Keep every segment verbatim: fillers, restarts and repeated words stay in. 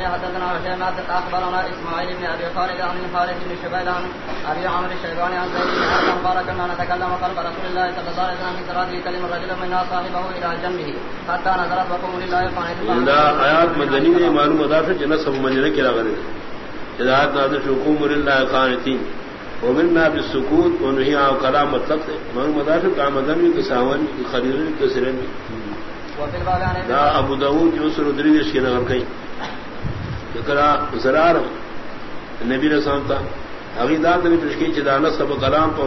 الدنيا حدثنا هشام أخبرنا إسماعيل بن أبي خالد عن خالد بن شبيل عن أبي عمرو الشيباني عن زيد بن أرقم قال كنا نتكلم قلب رسول الله صلى الله عليه وسلم في صلاته يكلم الرجل منا صاحبه إلى جنبه حتى نظرت وقوموا لله قانتين. لا آيات مدنی معلوم مدافع جنس ابو منجر کے لغرے جدات نازل حکم لله قانتين ومننا بالسكوت ونهي عن كلام مطلق ہے معلوم مدافع کا مدنی کے ساون کی خلیل کے سرن دا ابو داؤد جو سردری کے نام کہیں ذکرا زرار نبی رسول تا اگی داد نے پیش کی چدانہ سب کلام کو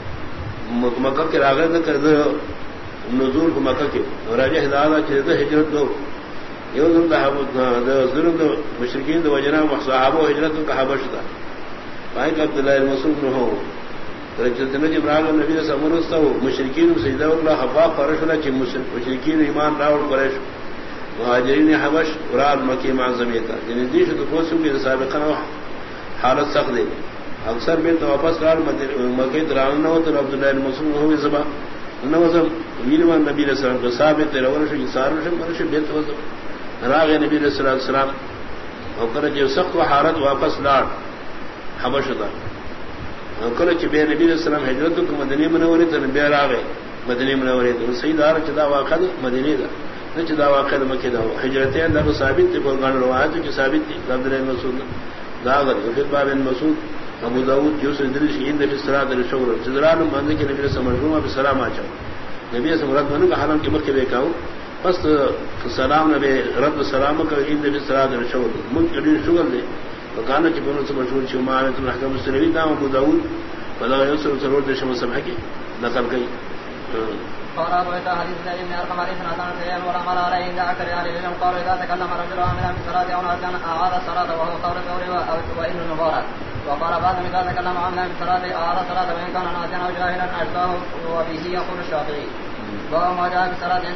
مکہ کے راغے نہ کر دو نزول کو مکہ کے اور راجہ ہدایت چہ ہجرت دو یوزن دا ظلم دو مشرکین دو وجنا صحابہ ہجرت کا حبش تھا بھائی عبداللہ المسعود نہ ہو رجت نے جبرائیل نبی سے امرستہ مشرکین سجدہ اللہ حفا فرش ولا چ مشرکین ایمان راول قریش مہاجرین حبش ورال مکی معظمیہ کا یعنی دیش تو کوسو کے سابقہ حالت سخت ہے اکثر میں تو واپس رال مکی دران نہ ہو تو عبداللہ المسعود ہو زبا نوزم ویلوان نبی علیہ السلام کا ثابت ہے ورش سارش مرش بیت وزم راغ نبی علیہ السلام او کرے جو سخت حالت واپس لاڑ حبش تھا کله چې به نبی رسول الله هجرت کو مدینه منوره ته بیا راغی مدینه منوره ته سیدار چې دا واقع مدینه ده نه چې دا واقع مکه ده هجرتین دا ثابت دي په غن روایت کې ثابت دي عبد الله مسعود دا غره په باب مسعود ابو داؤد جو سندرش هند په صلات الشور جدران باندې کې نبی رسول الله مرحوم سلام اچو نبی رسول الله باندې حرام کې مکه وکاو پس سلام نبی رب سلام کوي هند په صلات الشور مونږ دې شغل دي وكان جبريل سے مشہور شمارت الحکم السلوی نام ابو داؤد ولا يوسف سرور دشم سمح کی نقل گئی قال ابو عيسى حديث زيد بن ارقم حديث حسن سيئا ورحمه الله عليه ذا اكل عليه لم قال اذا تكلم رجل عاملا في صلاه او كان اعاد الصلاه وهو قول قول وان المبارك وقال بعض من اذا تكلم عاملا في صلاه اعاد الصلاه وان كان ناسيا او جاهلا اجزاه وبه يقول الشافعي وما جاء في صلاه